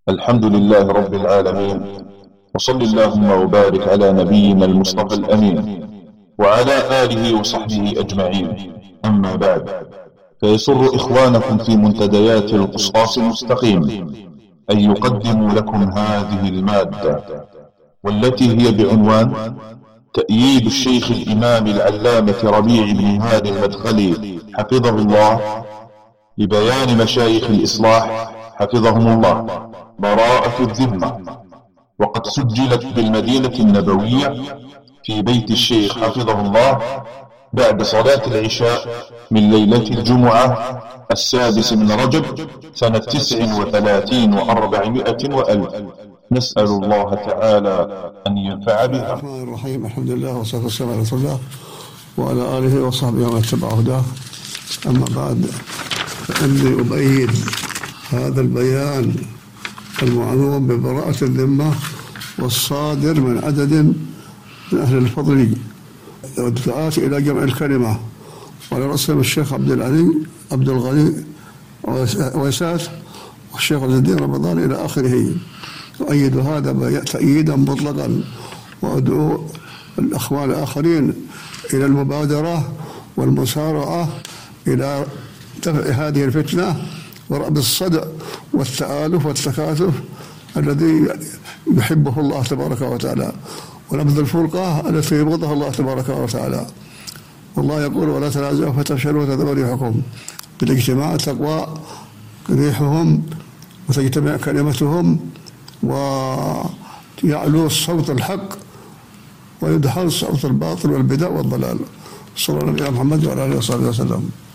الحمد لله رب العالمين، وصل اللهم وبارك على نبينا المصطفى الأمين وعلى آله وصحبه أجمعين. أما بعد، فيسر إخوانكم في منتديات القسطاس المستقيم أن يقدموا لكم هذه المادة، والتي هي بعنوان تأييد الشيخ الإمام العلامة ربيع بن هادي المدخلي حفظه الله لبيان مشايخ الإصلاح حفظهم الله براءة الذمة، وقد سجلت بالمدينة النبوية في بيت الشيخ حفظه الله بعد صلاة العشاء من ليلة الجمعة 6 من رجب سنة 39 و400 وألف. نسأل الله تعالى أن ينفع بها. الرحمن الرحيم. الحمد لله والصلاة والسلام على رسول الله وعلى آله وصحبه ومن اتبع هداه. أما بعد، فإني أبيد هذا البيان المعنون ببراءة الذمة والصادر من عدد من أهل الفضل والدعاة إلى جمع الكلمة، وعلى رأسهم الشيخ عبد الغني ويسات والشيخ عز الدين رمضان إلى آخره. أؤيد هذا تأييدا مطلقا، وأدعو الأخوان الآخرين إلى المبادرة والمسارعة إلى دفع هذه الفتنة ورأب الصدع والتآلف والتكاتف الذي يحبه الله تبارك وتعالى، ونبذ الفرقة التي يبغضها الله تبارك وتعالى. والله يقول: ولا تنازعوا فتفشلوا وتذهب ريحكم. بالاجتماع تقوى ريحهم وتجتمع كلمتهم ويعلو صوت الحق ويدحر صوت الباطل والبدع والضلال. صلى الله عليه محمد وعلى آله وصحبه وسلم.